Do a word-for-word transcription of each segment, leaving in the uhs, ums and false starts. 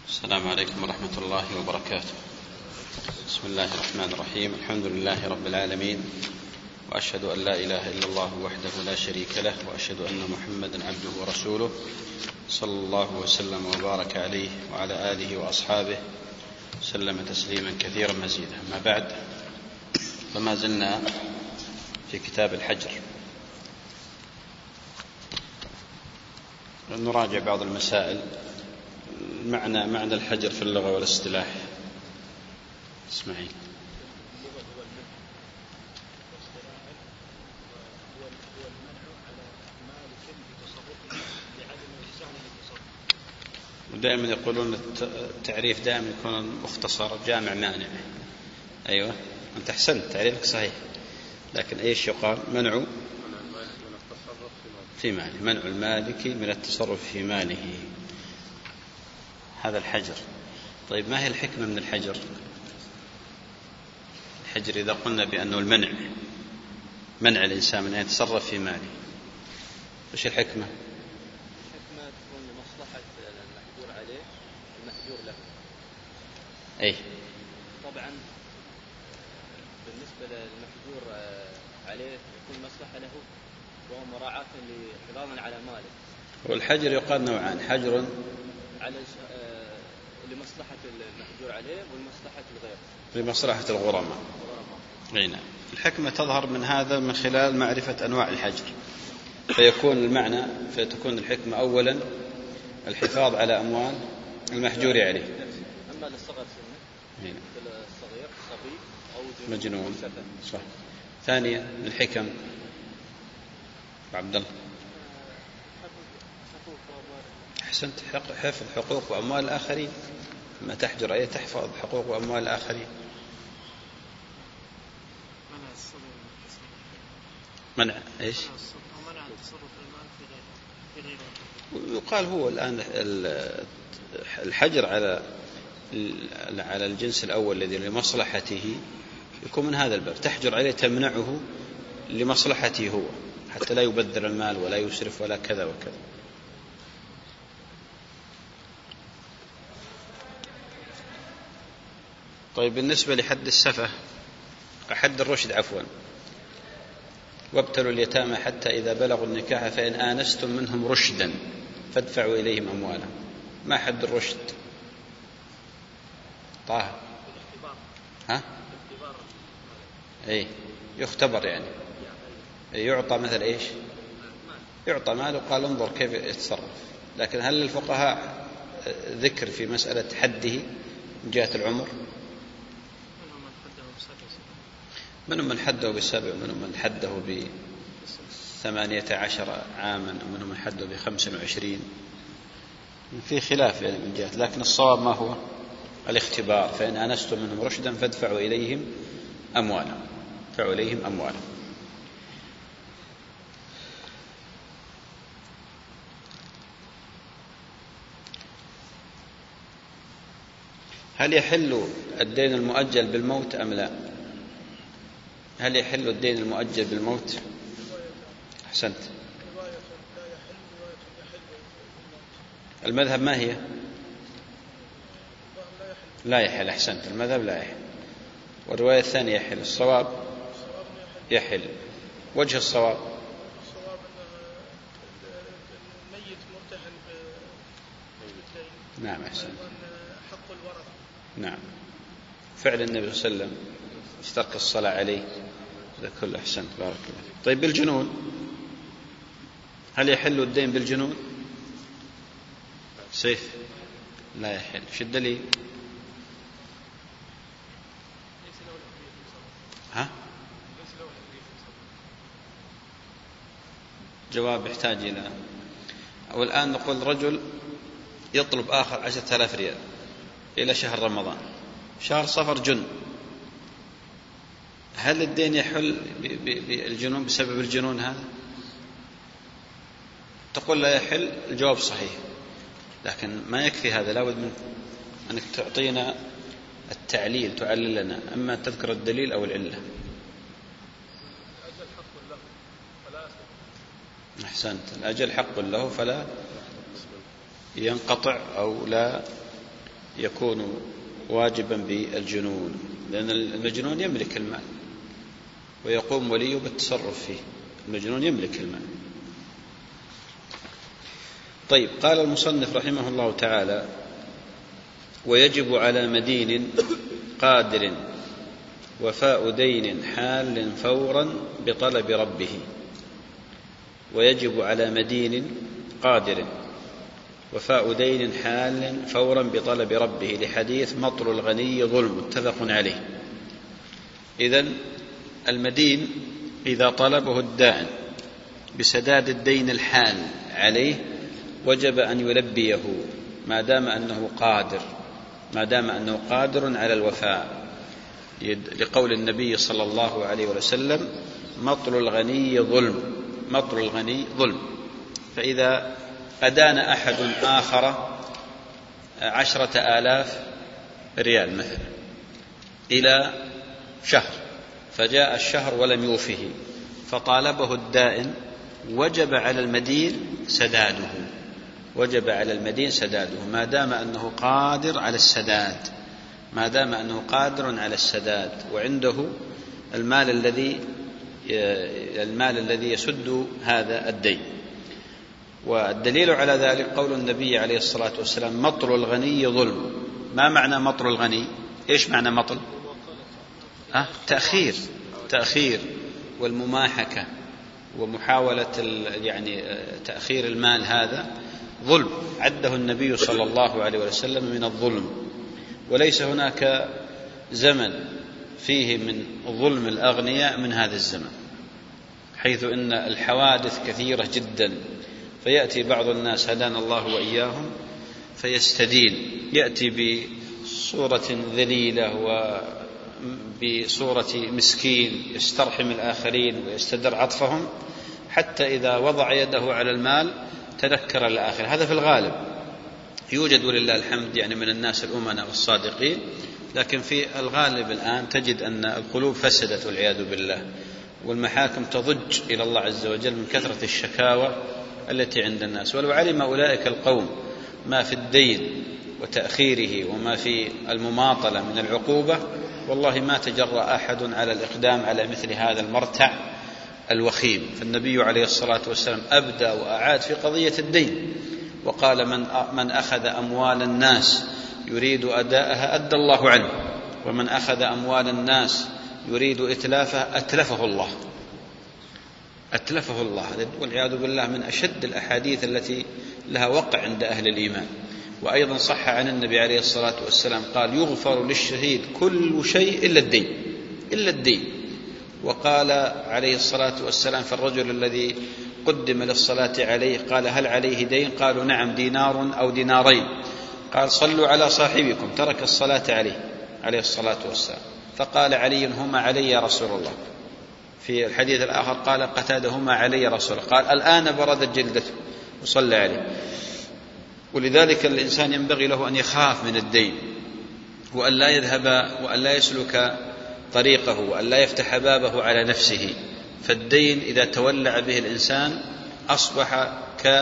السلام عليكم ورحمة الله وبركاته. بسم الله الرحمن الرحيم. الحمد لله رب العالمين، وأشهد أن لا إله إلا الله وحده لا شريك له، وأشهد أن محمدا عبده ورسوله، صلى الله وسلم وبارك عليه وعلى آله وأصحابه سلم تسليما كثيرا مزيدا. ما بعد، فما زلنا في كتاب الحجر، نراجع بعض المسائل. معنى معنى الحجر في اللغة والاصطلاح. اسمعين. ودائما يقولون التعريف دائما يكون مختصر جامع مانع. أيوة، أنت أحسنت، تعريفك صحيح، لكن إيش يقال؟ منع في ماله، منع المالك من التصرف في ماله، هذا الحجر. طيب، ما هي الحكمة من الحجر؟ الحجر إذا قلنا بأنه المنع، منع الإنسان من أن يتصرف في ماله، وش الحكمة؟ الحكمة تكون لمصلحة المحجور عليه المحجور له. أي طبعا بالنسبة للمحجور عليه يكون مصلحة له، وهو مراعاة لحفاظا على ماله. والحجر يقال نوعان: حجر على لمصلحة المحجور عليه والمصلحة الغير، لمصلحة الغرماء. نعم. الحكمة تظهر من هذا من خلال معرفة أنواع الحجر، فيكون المعنى فتكون الحكمة أولا الحفاظ على أموال المحجور عليه. أما للصغر سنة، الصغير صبي أو مجنون، صح. ثانيا الحكم عبد الله، أحسنت، حفظ حقوق وأموال الآخرين. ما تحجر عليه تحفظ حقوق وأموال الآخرين. منع إيش؟ منع التصرف المال في غيره. يقال هو الآن الحجر على على الجنس الأول الذي لمصلحته يكون من هذا الباب، تحجر عليه تمنعه لمصلحته هو، حتى لا يبذر المال ولا يسرف ولا كذا وكذا. طيب، بالنسبة لحد السفة، حد الرشد عفوا، وابتلوا اليتامى حتى إذا بلغوا النكاح فإن آنستم منهم رشدا فادفعوا إليهم أموالهم. ما حد الرشد؟ طه ها؟ أي يختبر، يعني يعطى مثل إيش؟ يعطى مال وقال انظر كيف يتصرف. لكن هل للفقهاء ذكر في مسألة حده من جهة العمر؟ منهم من حده بسبع، ومنهم من حده بثمانية عشر عاما، ومنهم من حده بخمس وعشرين. في خلاف يعني من جهة، لكن الصواب ما هو؟ الاختبار. فإن آنستم منهم رشدا فادفعوا إليهم أموالهم، فادفعوا إليهم أموالهم. هل يحل الدين المؤجل بالموت أم لا؟ هل يحل الدين المؤجل بالموت؟ أحسنت. المذهب ما هي؟ لا يحل. أحسنت، المذهب لا يحل. والرواية الثانية يحل. الصواب يحل. وجه الصواب الميت مرتهن بالدين. نعم، أحسنت. حق الورثة. نعم، فعل النبي صلى الله عليه وسلم اشترك الصلاة عليه، هذا كله. أحسنت، بارك الله. طيب، بالجنون، هل يحل الدين بالجنون؟ سيف لا يحل. شو الدليل؟ ها؟ جواب يحتاج إلى، والآن نقول رجل يطلب آخر عشرة آلاف ريال إلى شهر رمضان، شهر صفر جن، هل الدين يحل بالجنون بسبب الجنون هذا؟ تقول لا يحل، الجواب صحيح، لكن ما يكفي هذا، لا بد من أنك تعطينا التعليل، تعلل لنا، أما تذكر الدليل أو العلة. أحسنت، الأجل حق له فلا ينقطع أو لا يكون واجبا بالجنون، لأن المجنون يملك المال ويقوم وليه بالتصرف فيه، المجنون يملك المال. طيب، قال المصنف رحمه الله تعالى: ويجب على مدين قادر وفاء دين حال فورا بطلب ربه. ويجب على مدين قادر وفاء دين حال فورا بطلب ربه، لحديث مطل الغني ظلم، متفق عليه. إذن المدين إذا طلبه الدائن بسداد الدين الحال عليه وجب أن يلبيه ما دام أنه قادر ما دام أنه قادر على الوفاء، لقول النبي صلى الله عليه وسلم: مطل الغني ظلم مطل الغني ظلم. فإذا أدان أحد آخر عشرة آلاف ريال مثلا إلى شهر، فجاء الشهر ولم يوفه فطالبه الدائن، وجب على المدين سداده وجب على المدين سداده ما دام أنه قادر على السداد ما دام أنه قادر على السداد وعنده المال الذي المال الذي يسد هذا الدين. والدليل على ذلك قول النبي عليه الصلاة والسلام: مطل الغني ظلم. ما معنى مطل الغني؟ إيش معنى مطل؟ أه؟ تأخير تأخير والمماحكة ومحاولة يعني تأخير المال، هذا ظلم عده النبي صلى الله عليه وسلم من الظلم. وليس هناك زمن فيه من ظلم الأغنياء من هذا الزمن، حيث إن الحوادث كثيرة جدا، فيأتي بعض الناس هدانا الله وإياهم فيستدين، يأتي بصورة ذليلة وبصورة مسكين يسترحم الآخرين ويستدر عطفهم، حتى إذا وضع يده على المال تذكر الآخر. هذا في الغالب. يوجد ولله الحمد يعني من الناس الأمناء والصادقين، لكن في الغالب الآن تجد أن القلوب فسدت والعياذ بالله، والمحاكم تضج إلى الله عز وجل من كثرة الشكاوى التي عند الناس. ولو علم أولئك القوم ما في الدين وتأخيره وما في المماطلة من العقوبة، والله ما تجرأ أحد على الإقدام على مثل هذا المرتع الوخيم. فالنبي عليه الصلاة والسلام أبدى وأعاد في قضية الدين، وقال: من من أخذ أموال الناس يريد أداءها أدى الله عنه، ومن أخذ أموال الناس يريد إتلافها أتلفه الله أتلفه الله والعياذ بالله من أشد الأحاديث التي لها وقع عند أهل الإيمان. وأيضا صح عن النبي عليه الصلاة والسلام قال: يغفر للشهيد كل شيء إلا الدين إلا الدين وقال عليه الصلاة والسلام: فالرجل الذي قدم للصلاة عليه قال: هل عليه دين؟ قالوا: نعم، دينار أو دينارين. قال: صلوا على صاحبكم، ترك الصلاة عليه عليه الصلاة والسلام. فقال علي: هما علي يا رسول الله. في الحديث الآخر قال قتادة: هما علي يا رسول الله. قال: الآن بردت جلدته، وصلى عليه. ولذلك الإنسان ينبغي له أن يخاف من الدين، وأن لا يذهب وأن لا يسلك طريقه، وأن لا يفتح بابه على نفسه. فالدين إذا تولع به الإنسان أصبح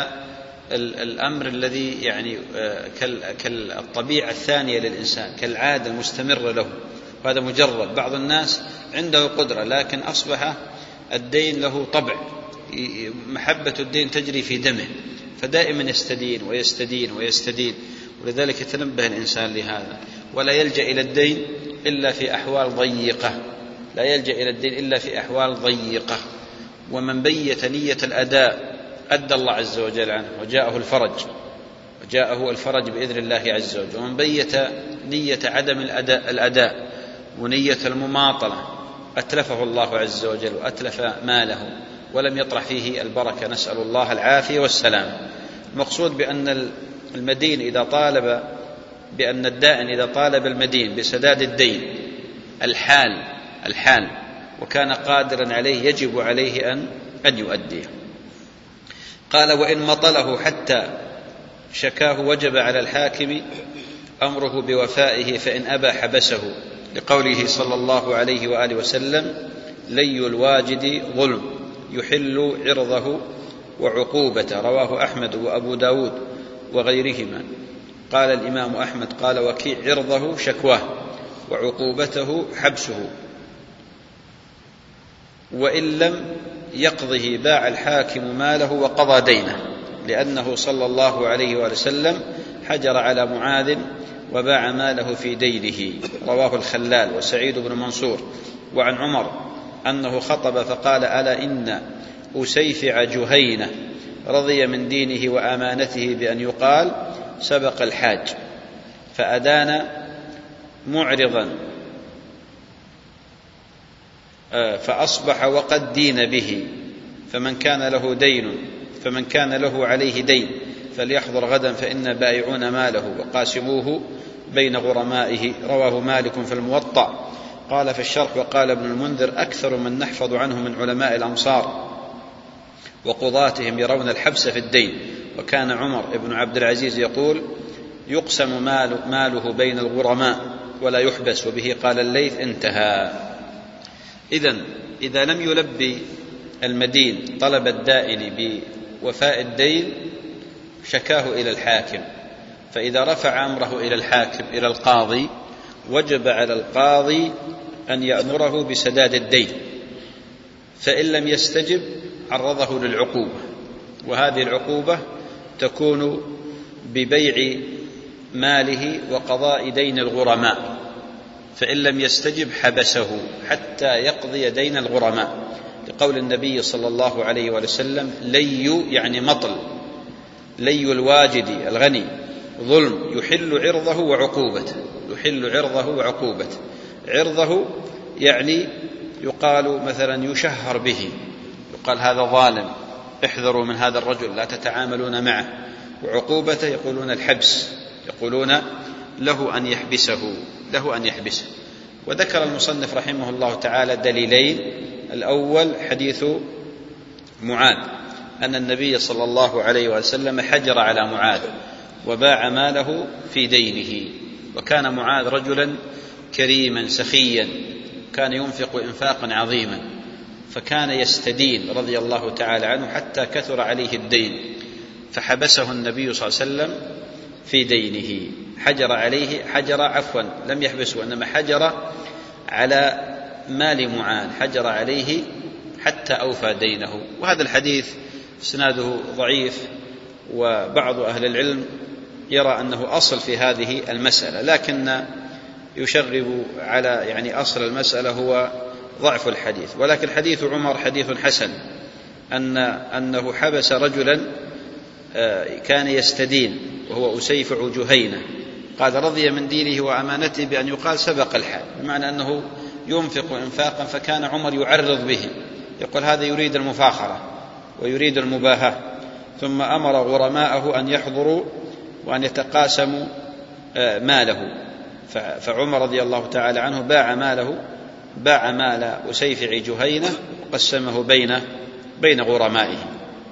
كالأمر الذي يعني كالطبيعة الثانية للإنسان، كالعادة المستمرة له. وهذا مجرد بعض الناس عنده قدرة، لكن أصبح الدين له طبع، محبة الدين تجري في دمه، فدائما يستدين ويستدين ويستدين. ولذلك يتنبه الإنسان لهذا، ولا يلجأ إلى الدين إلا في أحوال ضيقة لا يلجأ إلى الدين إلا في أحوال ضيقة. ومن بيت نية الأداء أدى الله عز وجل عنه وجاءه الفرج وجاءه الفرج بإذن الله عز وجل. ومن بيت نية عدم الأداء, الأداء ونية المماطلة أتلفه الله عز وجل وأتلف ماله ولم يطرح فيه البركة، نسأل الله العافية والسلام. المقصود بأن المدين إذا طالب بأن الدائن إذا طالب المدين بسداد الدين الحال الحال وكان قادرا عليه يجب عليه أن أن يؤديه. قال: وإن مطله حتى شكاه وجب على الحاكم أمره بوفائه، فإن أبى حبسه، لقوله صلى الله عليه وآله وسلم: لي الواجد ظلم يحل عرضه وعقوبته، رواه أحمد وأبو داود وغيرهما. قال الإمام أحمد قال وكيع عرضه شكواه وعقوبته حبسه، وإن لم يقضه باع الحاكم ماله وقضى دينه، لأنه صلى الله عليه وسلم حجر على معاذ وباع ماله في دينه. رواه الخلال وسعيد بن منصور. وعن عمر أنه خطب فقال ألا إن أسيفع جهينة رضي من دينه وأمانته بأن يقال سبق الحاج، فأدان معرضا فأصبح وقد دين به، فمن كان له دين فمن كان له عليه دين فليحضر غدا فإن بائعون ماله وقاسموه بين غرمائه. رواه مالك في الموطأ. قال في الشرح وقال ابن المنذر أكثر من نحفظ عنه من علماء الأمصار وقضاتهم يرون الحبس في الدين. وكان عمر بن عبد العزيز يقول يقسم مال ماله بين الغرماء ولا يحبس، وبه قال الليث انتهى. إذن إذا لم يلبي المدين طلب الدائن بوفاء الدين شكاه إلى الحاكم، فإذا رفع أمره إلى الحاكم إلى القاضي وجب على القاضي أن يأمره بسداد الدين، فإن لم يستجب عرضه للعقوبة، وهذه العقوبة تكون ببيع ماله وقضاء دين الغرماء، فإن لم يستجب حبسه حتى يقضي دين الغرماء، لقول النبي صلى الله عليه وسلم لي يعني مطل، لي الواجد الغني ظلم يحل عرضه وعقوبته، يحل عرضه وعقوبته. عرضه يعني يقال مثلا يشهر به، يقال هذا ظالم احذروا من هذا الرجل لا تتعاملون معه، وعقوبته يقولون الحبس، يقولون له أن يحبسه له أن يحبسه. وذكر المصنف رحمه الله تعالى دليلين. الأول حديث معاذ أن النبي صلى الله عليه وسلم حجر على معاذ وباع ماله في دينه، وكان معاذ رجلا كريما سخيا، كان ينفق إنفاقا عظيما، فكان يستدين رضي الله تعالى عنه حتى كثر عليه الدين، فحبسه النبي صلى الله عليه وسلم في دينه. حجر عليه حجر عفوا لم يحبسه، إنما حجر على مال معاذ، حجر عليه حتى أوفى دينه. وهذا الحديث اسناده ضعيف، وبعض أهل العلم يرى أنه أصل في هذه المسألة، لكن يشغب على يعني أصل المسألة هو ضعف الحديث. ولكن حديث عمر حديث حسن، أن أنه حبس رجلا كان يستدين وهو أسيفع جهينة، قال رضي من دينه وأمانته بأن يقال سبق الحال، بمعنى أنه ينفق إنفاقا، فكان عمر يعرض به، يقول هذا يريد المفاخرة ويريد المباهاة، ثم أمر غرماءه أن يحضروا وأن يتقاسموا ماله، فعمر رضي الله تعالى عنه باع ماله باع مال أسيفع جهينة وقسمه بين بين غرمائه.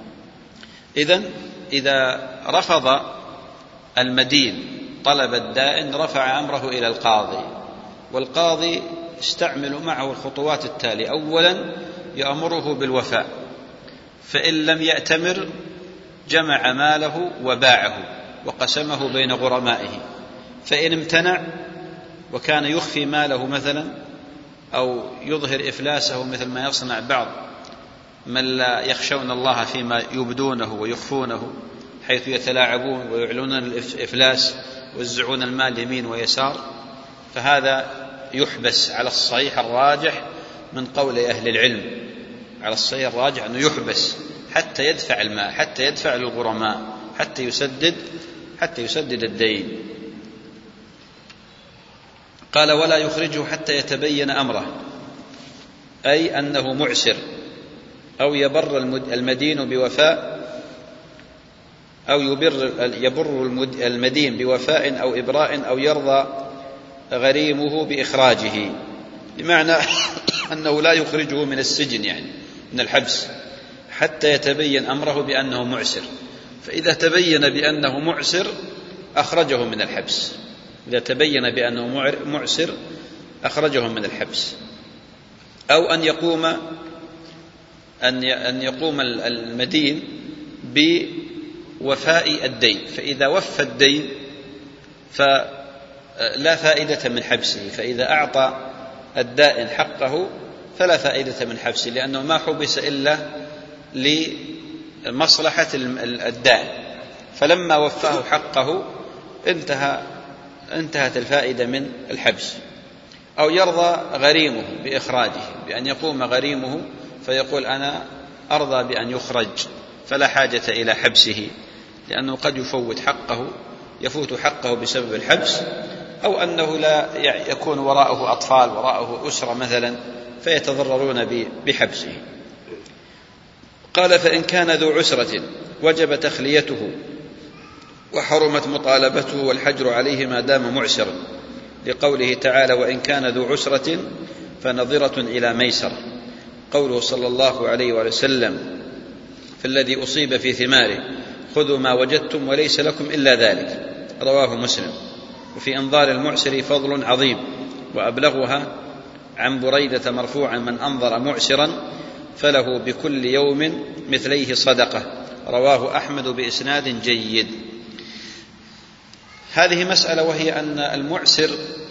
إذن إذا رفض المدين طلب الدائن رفع أمره إلى القاضي، والقاضي استعمل معه الخطوات التالية. أولا يأمره بالوفاء، فإن لم يأتمر جمع ماله وباعه وقسمه بين غرمائه، فإن امتنع وكان يخفي ماله مثلا أو يظهر إفلاسه مثل ما يصنع بعض من لا يخشون الله فيما يبدونه ويخفونه، حيث يتلاعبون ويعلنون الإفلاس ويوزعون المال يمين ويسار، فهذا يحبس على الصحيح الراجح من قول أهل العلم، على الصحيح الراجح أنه يحبس حتى يدفع المال، حتى يدفع للغرماء، حتى يسدد حتى يسدد الدين. قال ولا يخرجه حتى يتبين أمره، أي أنه معسر، أو يبر المدين بوفاء أو يبر يبر المدين بوفاء أو إبراء أو يرضى غريمه بإخراجه، بمعنى أنه لا يخرجه من السجن يعني من الحبس حتى يتبين أمره بأنه معسر، فإذا تبين بأنه معسر أخرجه من الحبس، إذا تبين بأنه معسر أخرجه من الحبس. أو أن يقوم أن يقوم المدين بوفاء الدين، فإذا وفى الدين فلا فائدة من حبسه. فإذا أعطى الدائن حقه فلا فائدة من حبسه، لأنه ما حبس إلا لمصلحة الدائن، فلما وفاه حقه انتهى انتهت الفائدة من الحبس. أو يرضى غريمه بإخراجه، بأن يقوم غريمه فيقول أنا أرضى بأن يخرج فلا حاجة إلى حبسه، لأنه قد يفوت حقه يفوت حقه بسبب الحبس، أو أنه لا يكون وراءه أطفال وراءه أسرة مثلا فيتضررون بحبسه. قال فإن كان ذو عسرة وجب تخليته وحرمت مطالبته والحجر عليه ما دام معسرا، لقوله تعالى وإن كان ذو عسرة فنظرة إلى ميسرة. قوله صلى الله عليه وسلم في الذي أصيب في ثماره خذوا ما وجدتم وليس لكم إلا ذلك، رواه مسلم. وفي إنظار المعسر فضل عظيم، وأبلغها عن بريدة مرفوعا من أنظر معسرا فله بكل يوم مثليه صدقة، رواه أحمد بإسناد جيد. هذه مسألة، وهي أن المعسر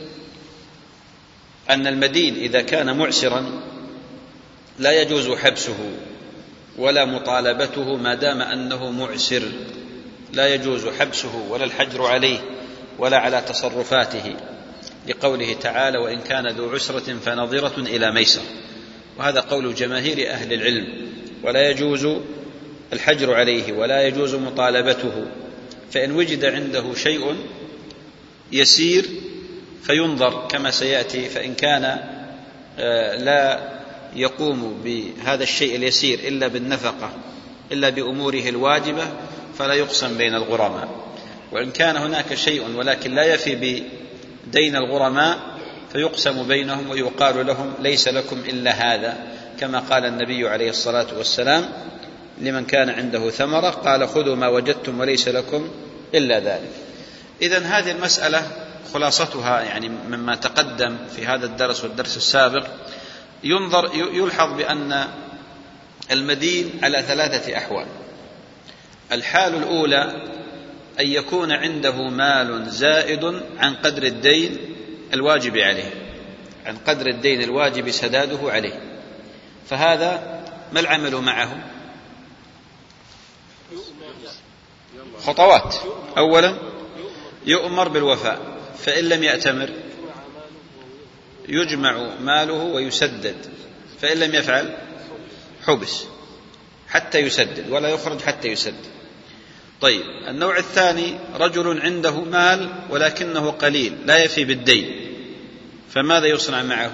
أن المدين إذا كان معسرا لا يجوز حبسه ولا مطالبته ما دام أنه معسر، لا يجوز حبسه ولا الحجر عليه ولا على تصرفاته، لقوله تعالى وإن كان ذو عسرة فنظرة إلى ميسر، وهذا قول جماهير أهل العلم، ولا يجوز الحجر عليه ولا يجوز مطالبته. فإن وجد عنده شيء يسير فينظر كما سيأتي، فإن كان لا يقوم بهذا الشيء اليسير إلا بالنفقة إلا بأموره الواجبة فلا يقسم بين الغرماء، وإن كان هناك شيء ولكن لا يفي بدين الغرماء فيقسم بينهم ويقال لهم ليس لكم إلا هذا، كما قال النبي عليه الصلاة والسلام لمن كان عنده ثمرة قال خذوا ما وجدتم وليس لكم إلا ذلك. إذن هذه المسألة خلاصتها يعني مما تقدم في هذا الدرس والدرس السابق، ينظر يلحظ بأن المدين على ثلاثة أحوال. الحال الأولى أن يكون عنده مال زائد عن قدر الدين الواجب عليه، عن قدر الدين الواجب سداده عليه، فهذا ما العمل معه؟ خطوات. أولا يؤمر بالوفاء، فإن لم يأتمر يجمع ماله ويسدد، فإن لم يفعل حبس حتى يسدد ولا يخرج حتى يسدد. طيب النوع الثاني رجل عنده مال ولكنه قليل لا يفي بالدين، فماذا يصنع معه؟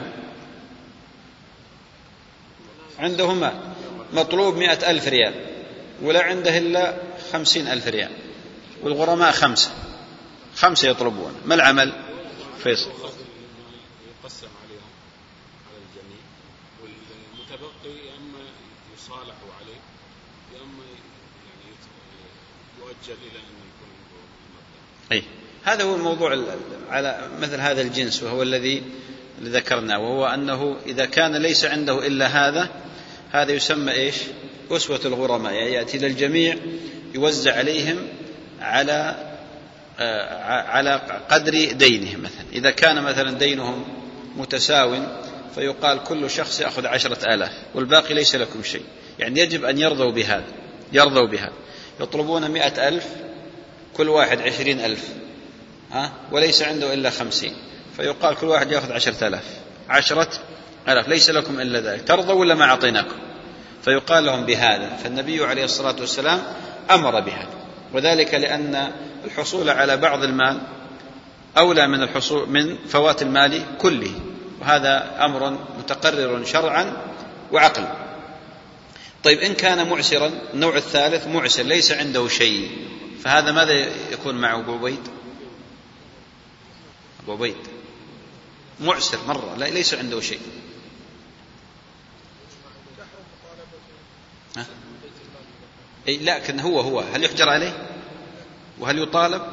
عنده مال مطلوب مئة ألف ريال ولا عنده إلا خمسين ألف ريال، والغرماء خمسة خمسة يطلبون، ما العمل؟ فيصل يقسم عليهم على الجميع، والمتبقي يا اما يصالحوا عليه يا اما يعني يؤجل الى ان يكون المبلغ. اي هذا هو الموضوع على مثل هذا الجنس، وهو الذي ذكرناه، وهو انه اذا كان ليس عنده الا هذا هذا يسمى ايش؟ أسوة الغرماء، يعني ياتي للجميع يوزع عليهم على على قدر دينهم. مثلا إذا كان مثلا دينهم متساو فيقال كل شخص يأخذ عشرة آلاف والباقي ليس لكم شيء، يعني يجب أن يرضوا بهذا يرضوا بهذا يطلبون مئة ألف كل واحد عشرين ألف ها وليس عنده إلا خمسين، فيقال كل واحد يأخذ عشرة آلاف عشرة آلاف ليس لكم إلا ذلك، ترضوا ولا ما أعطيناكم؟ فيقال لهم بهذا. فالنبي عليه الصلاة والسلام أمر بهذا، وذلك لأن الحصول على بعض المال أولى من الحصول من فوات المال كله، وهذا أمر متقرر شرعا وعقلا. طيب إن كان معسرا، النوع الثالث معسر ليس عنده شيء، فهذا ماذا يكون معه أبو عبيد؟ أبو عبيد معسر مرة ليس عنده شيء، ها؟ أي لكن هو هو هل يحجر عليه وهل يطالب؟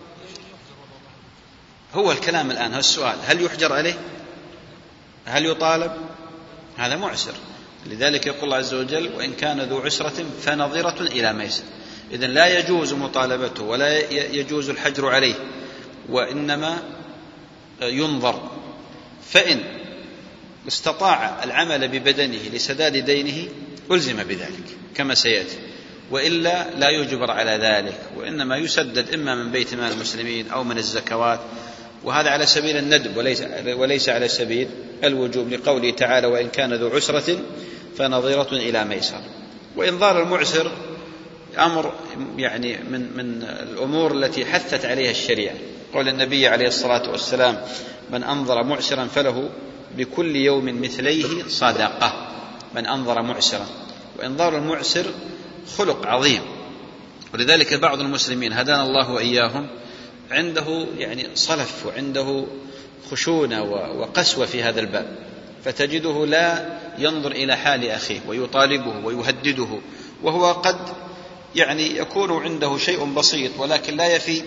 هو الكلام الآن، هذا السؤال، هل يحجر عليه؟ هل يطالب؟ هذا معسر، لذلك يقول الله عز وجل وإن كان ذو عسرة فنظرة إلى ميسر. إذن لا يجوز مطالبته ولا يجوز الحجر عليه وإنما ينظر، فإن استطاع العمل ببدنه لسداد دينه ألزم بذلك كما سيأتي، وإلا لا يجبر على ذلك، وإنما يسدد إما من بيت مال المسلمين أو من الزكوات، وهذا على سبيل الندب وليس, وليس على سبيل الوجوب، لقوله تعالى: وإن كان ذو عسرة فنظيرة إلى ميسر. وإنظار المعسر أمر يعني من, من الأمور التي حثت عليها الشريعة، قول النبي عليه الصلاة والسلام: من أنظر معسرا فله بكل يوم مثليه صدقة. من أنظر معسرا، وإنظار المعسر خلق عظيم، ولذلك بعض المسلمين هدانا الله وإياهم عنده يعني صلف وعنده خشونة وقسوة في هذا الباب، فتجده لا ينظر إلى حال أخيه ويطالبه ويهدده، وهو قد يعني يكون عنده شيء بسيط ولكن لا يفي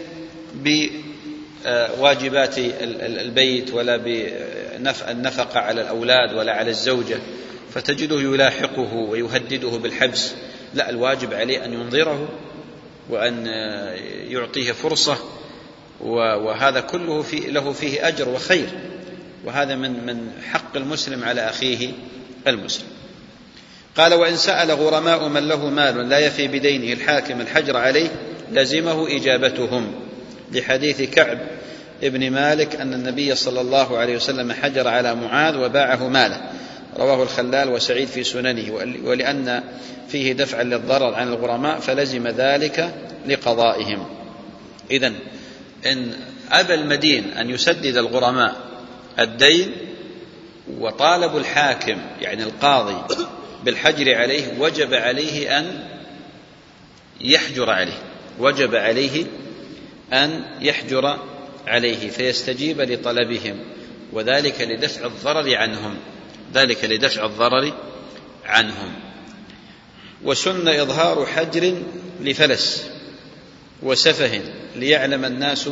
بواجبات البيت ولا بالنفقة على الأولاد ولا على الزوجة، فتجده يلاحقه ويهدده بالحبس. لا، الواجب عليه أن ينظره وأن يعطيه فرصة، وهذا كله في له فيه أجر وخير، وهذا من من حق المسلم على أخيه المسلم. قال: وإن سأل غرماء من له مال لا يفي بدينه الحاكم الحجر عليه لزمه إجابتهم، لحديث كعب ابن مالك أن النبي صلى الله عليه وسلم حجر على معاذ وباعه ماله، رواه الخلال وسعيد في سننه، ولأن فيه دفعا للضرر عن الغرماء فلزم ذلك لقضائهم. إذن إن أبى المدين أن يسدد الغرماء الدين وطالب الحاكم يعني القاضي بالحجر عليه، وجب عليه أن يحجر عليه وجب عليه أن يحجر عليه فيستجيب لطلبهم، وذلك لدفع الضرر عنهم ذلك لدفع الضرر عنهم. وسن إظهار حجر لفلس وسفه ليعلم الناس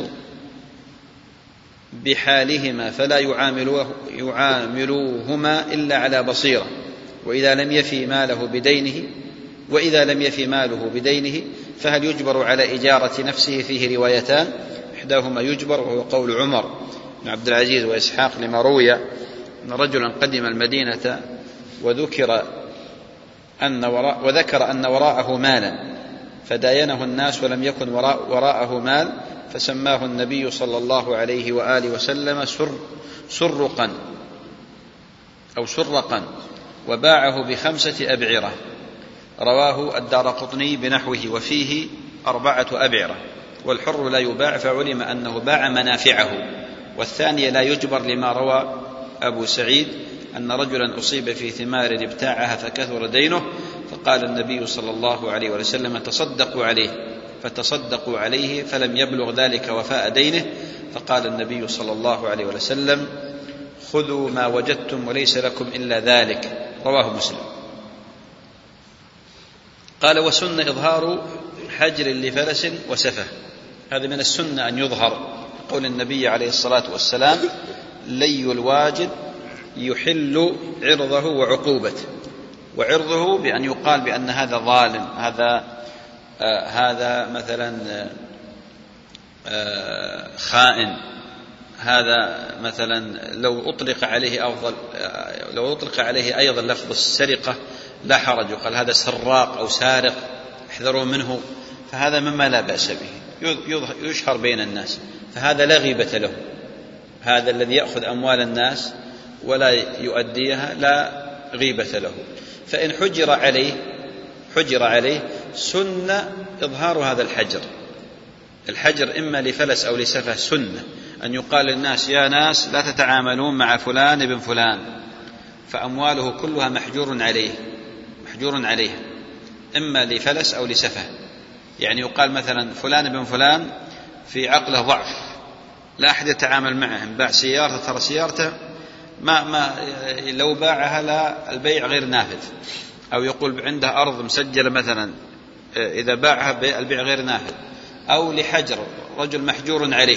بحالهما فلا يعاملوه يعاملوهما إلا على بصيرة، وإذا لم يفي ماله بدينه وإذا لم يفي ماله بدينه فهل يجبر على إجارة نفسه؟ فيه روايتان، إحداهما يجبر وهو قول عمر بن عبد العزيز وإسحاق لما روي أن رجلا قدم المدينة وذكر أن وراء وذكر أن وراءه مالا فداينه الناس ولم يكن وراء وراءه مال، فسماه النبي صلى الله عليه وآله وسلم سر سرقا أو سرقا وباعه بخمسة أبعرة، رواه الدارقطني بنحوه وفيه أربعة أبعرة، والحر لا يباع فعلم أنه باع منافعه. والثانية لا يجبر لما روى أبو سعيد أن رجلا أصيب في ثمار ابتاعها فكثر دينه، فقال النبي صلى الله عليه وسلم: تصدقوا عليه، فتصدقوا عليه فلم يبلغ ذلك وفاء دينه، فقال النبي صلى الله عليه وسلم: خذوا ما وجدتم وليس لكم إلا ذلك، رواه مسلم. قال: وسن إظهار حجر لفلس وسفه، هذا من السنة أن يظهر، قول النبي عليه الصلاة والسلام: لي الواجد يحل عرضه وعقوبته، وعرضه بأن يقال بأن هذا ظالم، هذا آه هذا مثلا آه خائن، هذا مثلا لو أطلق عليه أفضل آه لو أطلق عليه أيضا لفظ السرقة لا حرج، يقال هذا سراق أو سارق احذروا منه، فهذا مما لا بأس به يشهر بين الناس، فهذا لا غيبة له. هذا الذي يأخذ أموال الناس ولا يؤديها لا غيبة له. فإن حجر عليه حجر عليه سنة إظهار هذا الحجر. الحجر إما لفلس أو لسفه سنة، أن يقال للناس: يا ناس لا تتعاملون مع فلان ابن فلان، فأمواله كلها محجور عليه محجور عليه إما لفلس أو لسفه. يعني يقال مثلا: فلان ابن فلان في عقله ضعف، لا أحد يتعامل معه، باع سيارته ترى سيارته ما ما لو باعها لا البيع غير نافذ، أو يقول عنده أرض مسجلة مثلا إذا باعها البيع غير نافذ، أو لحجر رجل محجور عليه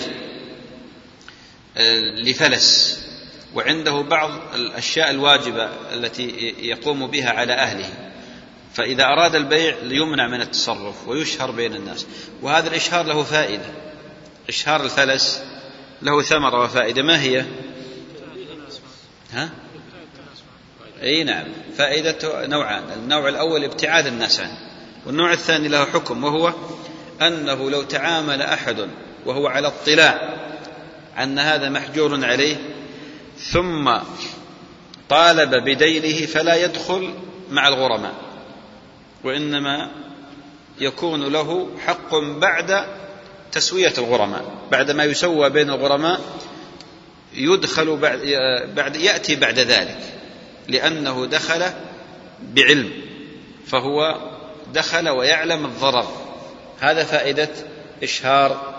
لفلس وعنده بعض الأشياء الواجبة التي يقوم بها على أهله، فإذا أراد البيع ليمنع من التصرف ويشهر بين الناس، وهذا الإشهار له فائدة. إشهار الفلس له ثمرة وفائدة، ما هي؟ ها؟ أي نعم، فائدته نوعان: النوع الأول ابتعاد الناس عنه، والنوع الثاني له حكم، وهو أنه لو تعامل أحد وهو على اطلاع أن هذا محجور عليه ثم طالب بدينه فلا يدخل مع الغرماء، وإنما يكون له حق بعد تسوية الغرماء، بعد ما يسوى بين الغرماء يدخل بعد, بعد يأتي بعد ذلك، لأنه دخل بعلم، فهو دخل ويعلم الضرر. هذا فائدة إشهار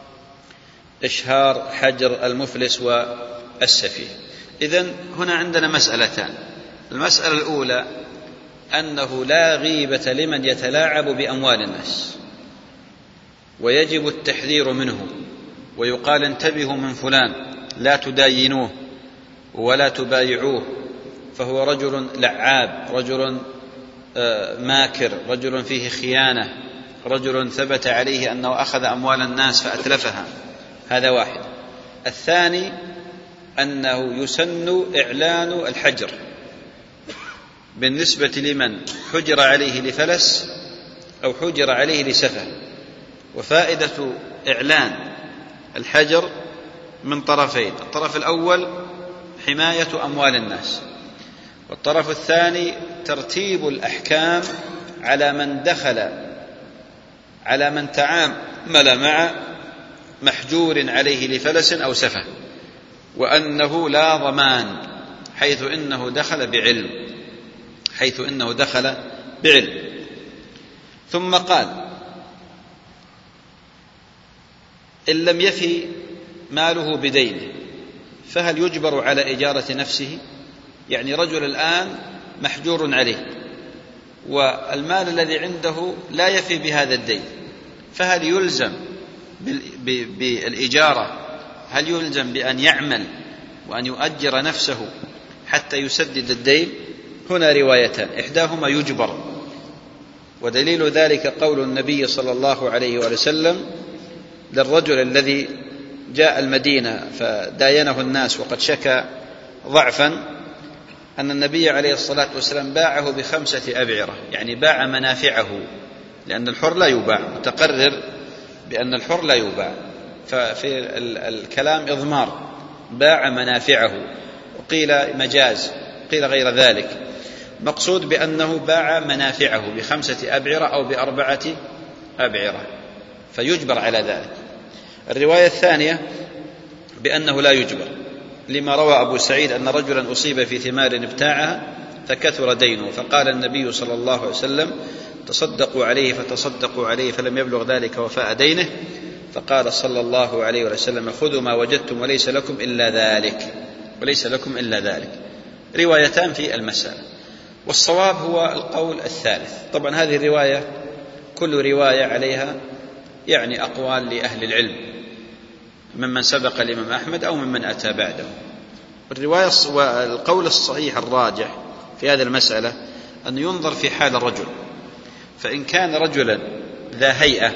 إشهار حجر المفلس والسفيه. إذن هنا عندنا مسألتان: المسألة الأولى أنه لا غيبة لمن يتلاعب بأموال الناس، ويجب التحذير منه، ويقال انتبهوا من فلان، لا تداينوه ولا تبايعوه، فهو رجل لعاب، رجل ماكر، رجل فيه خيانة، رجل ثبت عليه أنه أخذ أموال الناس فأتلفها. هذا واحد. الثاني أنه يسن إعلان الحجر بالنسبة لمن حجر عليه لفلس أو حجر عليه لسفه. وفائدة إعلان الحجر من طرفين: الطرف الأول حماية أموال الناس، والطرف الثاني ترتيب الأحكام على من دخل على من تعامل مع محجور عليه لفلس أو سفه، وأنه لا ضمان حيث إنه دخل بعلم حيث إنه دخل بعلم ثم قال: إن لم يفي ماله بدينه فهل يجبر على إجارة نفسه؟ يعني رجل الآن محجور عليه والمال الذي عنده لا يفي بهذا الدين، فهل يلزم بالإجارة؟ هل يلزم بأن يعمل وأن يؤجر نفسه حتى يسدد الدين؟ هنا روايتان: إحداهما يجبر، ودليل ذلك قول النبي صلى الله عليه وسلم للرجل الذي جاء المدينة فداينه الناس وقد شكى ضعفا، أن النبي عليه الصلاة والسلام باعه بخمسة أبعرة، يعني باع منافعه، لأن الحر لا يباع، متقرر بأن الحر لا يباع، ففي الكلام إضمار، باع منافعه، وقيل مجاز، قيل غير ذلك، مقصود بأنه باع منافعه بخمسة أبعرة أو بأربعة أبعرة، فيجبر على ذلك. الرواية الثانية بأنه لا يجبر، لما روى أبو سعيد أن رجلا أصيب في ثمار ابتاعها فكثر دينه، فقال النبي صلى الله عليه وسلم: تصدقوا عليه، فتصدقوا عليه فلم يبلغ ذلك وفاء دينه، فقال صلى الله عليه وسلم: خذوا ما وجدتم وليس لكم إلا ذلك وليس لكم إلا ذلك. روايتان في المسألة، والصواب هو القول الثالث. طبعا هذه الرواية كل رواية عليها يعني أقوال لأهل العلم ممن سبق الإمام أحمد أو ممن أتى بعده. الرواية والقول الصحيح الراجح في هذه المسألة أن ينظر في حال الرجل، فإن كان رجلا ذا هيئة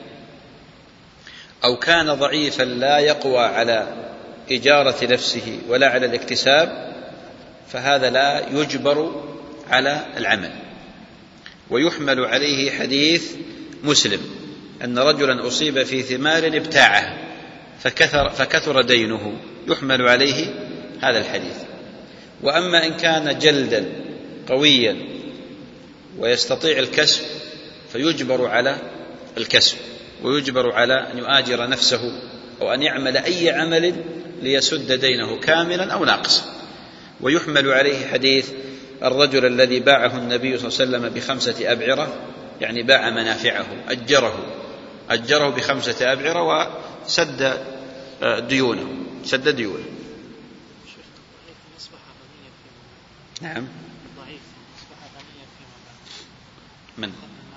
أو كان ضعيفا لا يقوى على إجارة نفسه ولا على الاكتساب، فهذا لا يجبر على العمل. ويحمل عليه حديث مسلم أن رجلا أصيب في ثمار ابتاعها فكثر, فكثر دينه، يحمل عليه هذا الحديث. وأما إن كان جلدا قويا ويستطيع الكسب فيجبر على الكسب، ويجبر على أن يؤاجر نفسه أو أن يعمل أي عمل ليسد دينه كاملا أو ناقصا. ويحمل عليه حديث الرجل الذي باعه النبي صلى الله عليه وسلم بخمسة أبعرة، يعني باع منافعه، أجره أجره بخمسة أبعرة وسد ديونه سد ديونه. نعم. من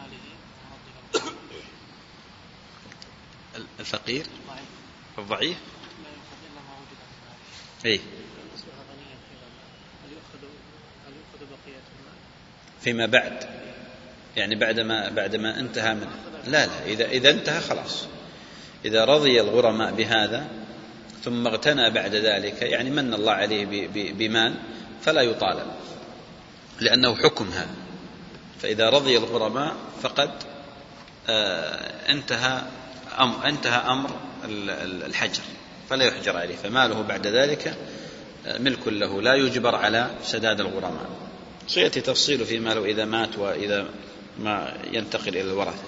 الفقير الضعيف؟ اي فيما بعد، يعني بعدما بعدما انتهى من لا لا إذا إذا انتهى خلاص، إذا رضي الغرماء بهذا ثم اغتنى بعد ذلك، يعني من الله عليه بمال، فلا يطالب، لأنه حكم هذا. فإذا رضي الغرماء فقد انتهى انتهى أمر الحجر، فلا يحجر عليه، فماله بعد ذلك ملك له، لا يجبر على سداد الغرماء. سيأتي تفصيل في ماله إذا مات وإذا ما ينتقل إلى الورثة.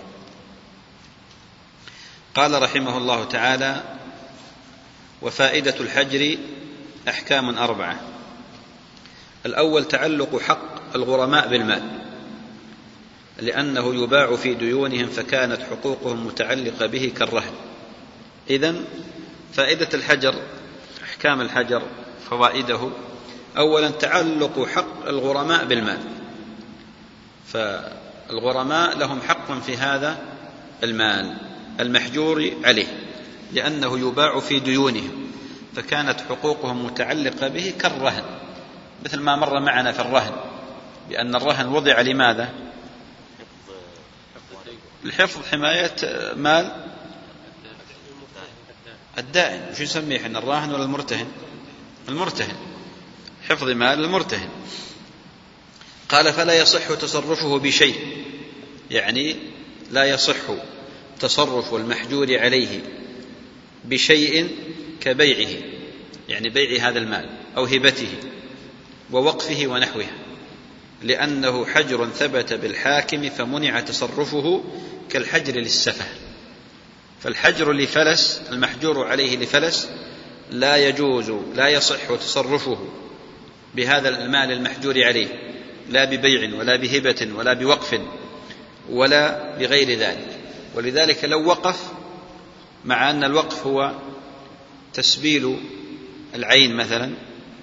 قال رحمه الله تعالى: وفائدة الحجر أحكام أربعة. الأول تعلق حق الغرماء بالمال، لأنه يباع في ديونهم، فكانت حقوقهم متعلقة به كالرهن. إذن فائدة الحجر، أحكام الحجر فوائده: أولا تعلق حق الغرماء بالمال، فالغرماء لهم حق في هذا المال المحجور عليه، لأنه يباع في ديونهم، فكانت حقوقهم متعلقة به كالرهن، مثل ما مر معنا في الرهن، بأن الرهن وضع لماذا؟ لحفظ حماية مال الدائن. وش نسميه احنا، الراهن ولا المرتهن؟ المرتهن، حفظ مال المرتهن. قال: فلا يصح تصرفه بشيء، يعني لا يصح تصرف المحجور عليه بشيء كبيعه، يعني بيع هذا المال أو هبته ووقفه ونحوها، لأنه حجر ثبت بالحاكم فمنع تصرفه كالحجر للسفه. فالحجر لفلس، المحجور عليه لفلس، لا يجوز، لا يصح تصرفه بهذا المال المحجور عليه، لا ببيع ولا بهبة ولا بوقف ولا بغير ذلك. ولذلك لو وقف، مع أن الوقف هو تسبيل العين مثلا،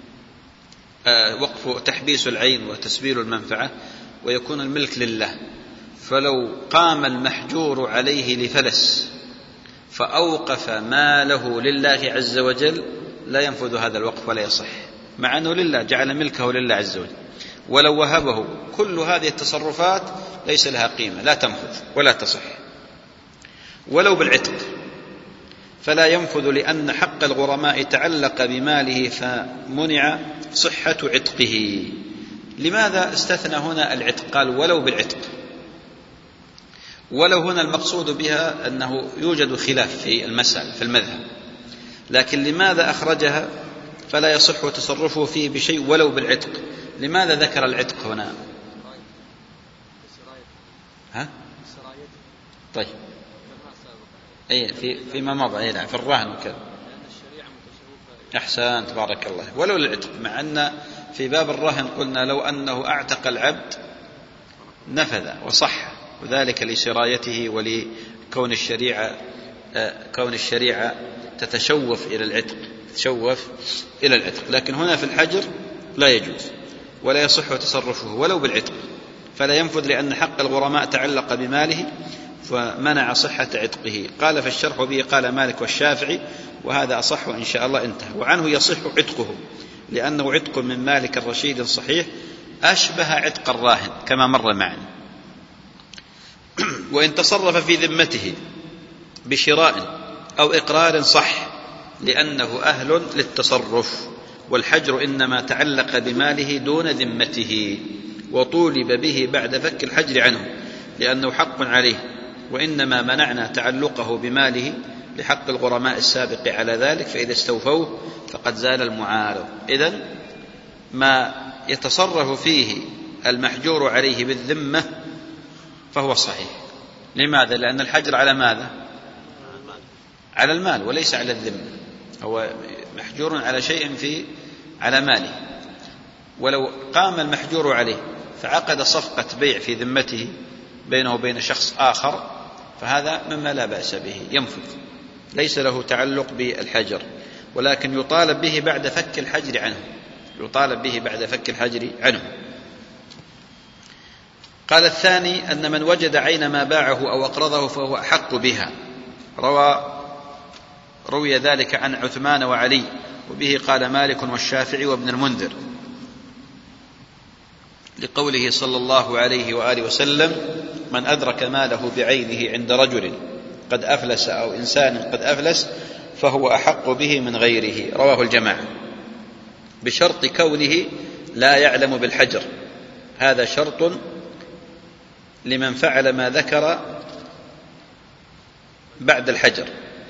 وقف تحبيس العين وتسبيل المنفعة، ويكون الملك لله، فلو قام المحجور عليه لفلس فأوقف ماله لله عز وجل لا ينفذ هذا الوقف ولا يصح، مع أنه لله، جعل ملكه لله عز وجل. ولو وهبه، كل هذه التصرفات ليس لها قيمة، لا تنفذ ولا تصح. ولو بالعتق فلا ينفذ، لأن حق الغرماء تعلق بماله فمنع صحة عتقه. لماذا استثنى هنا العتق؟ قال: ولو بالعتق. ولو هنا المقصود بها أنه يوجد خلاف في المسألة في المذهب، لكن لماذا أخرجها فلا يصح تصرفه فيه بشيء ولو بالعتق؟ لماذا ذكر العتق هنا؟ ها؟ طيب، أي في فيما مضى، أي نعم، في الرهن وكذا. أحسن، تبارك الله. ولو العتق، مع أن في باب الرهن قلنا لو أنه أعتق العبد نفذ وصح، وذلك لسرايته ولكون الشريعة كون الشريعة تتشوف إلى العتق تتشوف إلى العتق. لكن هنا في الحجر لا يجوز ولا يصح تصرفه ولو بالعتق، فلا ينفذ، لأن حق الغرماء تعلق بماله فمنع صحة عتقه. قال: في الشرح به قال مالك والشافعي، وهذا أصح إن شاء الله انتهى. وعنه يصح عتقه، لأنه عتق من مالك الرشيد الصحيح، أشبه عتق الراهن كما مر معنا. وإن تصرف في ذمته بشراء أو إقرار صح، لأنه أهل للتصرف. والحجر إنما تعلق بماله دون ذمته، وطولب به بعد فك الحجر عنه، لأنه حق عليه، وإنما منعنا تعلقه بماله لحق الغرماء السابق على ذلك، فإذا استوفوه فقد زال المعارض. إذن ما يتصرف فيه المحجور عليه بالذمة فهو صحيح. لماذا؟ لأن الحجر على ماذا؟ على المال وليس على الذمة، هو محجور على شيء في على ماله. ولو قام المحجور عليه فعقد صفقة بيع في ذمته بينه وبين شخص آخر، فهذا مما لا بأس به، ينفذ، ليس له تعلق بالحجر، ولكن يطالب به بعد فك الحجر عنه يطالب به بعد فك الحجر عنه. قال: الثاني أن من وجد عين ما باعه أو أقرضه فهو أحق بها. روى روي ذلك عن عثمان وعلي، وبه قال مالك والشافعي وابن المنذر، لقوله صلى الله عليه وآله وسلم: من أدرك ماله بعينه عند رجل قد أفلس أو إنسان قد أفلس فهو أحق به من غيره. رواه الجماعة، بشرط كونه لا يعلم بالحجر. هذا شرط لمن فعل ما ذكر بعد الحجر،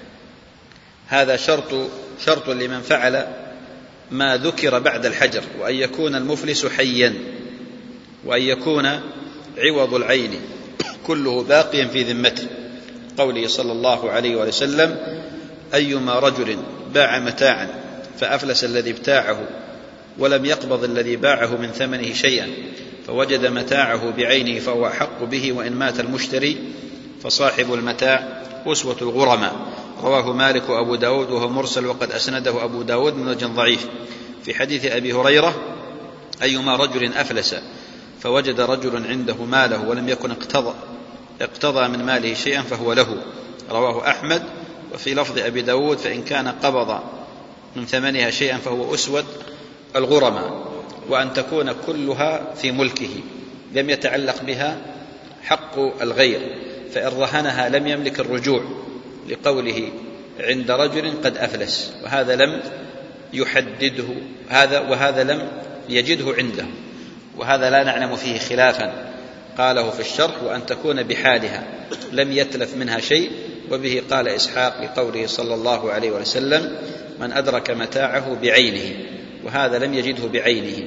هذا شرط شرط لمن فعل ما ذكر بعد الحجر، وأن يكون المفلس حيا، وأن يكون عوض العين كله باقيا في ذمته، قوله صلى الله عليه وسلم: أيما رجل باع متاعا فأفلس الذي ابتاعه ولم يقبض الذي باعه من ثمنه شيئا فوجد متاعه بعينه فهو أحق به، وإن مات المشتري فصاحب المتاع أسوة الغرماء. رواه مالك وأبو داود وهو مرسل، وقد أسنده أبو داود من وجه ضعيف. في حديث أبي هريرة: أيما رجل أفلس فوجد رجل عنده ماله ولم يكن اقتضى, اقتضى من ماله شيئا فهو له. رواه أحمد. وفي لفظ أبي داود: فإن كان قبض من ثمنها شيئا فهو أسود الغرماء، وأن تكون كلها في ملكه لم يتعلق بها حق الغير، فإن رهنها لم يملك الرجوع، لقوله: عند رجل قد أفلس، وهذا لم يحدده هذا وهذا لم يجده عنده، وهذا لا نعلم فيه خلافا قاله في الشرح: وأن تكون بحالها لم يتلف منها شيء. وبه قال إسحاق لقوله صلى الله عليه وسلم: من أدرك متاعه بعينه، وهذا لم يجده بعينه،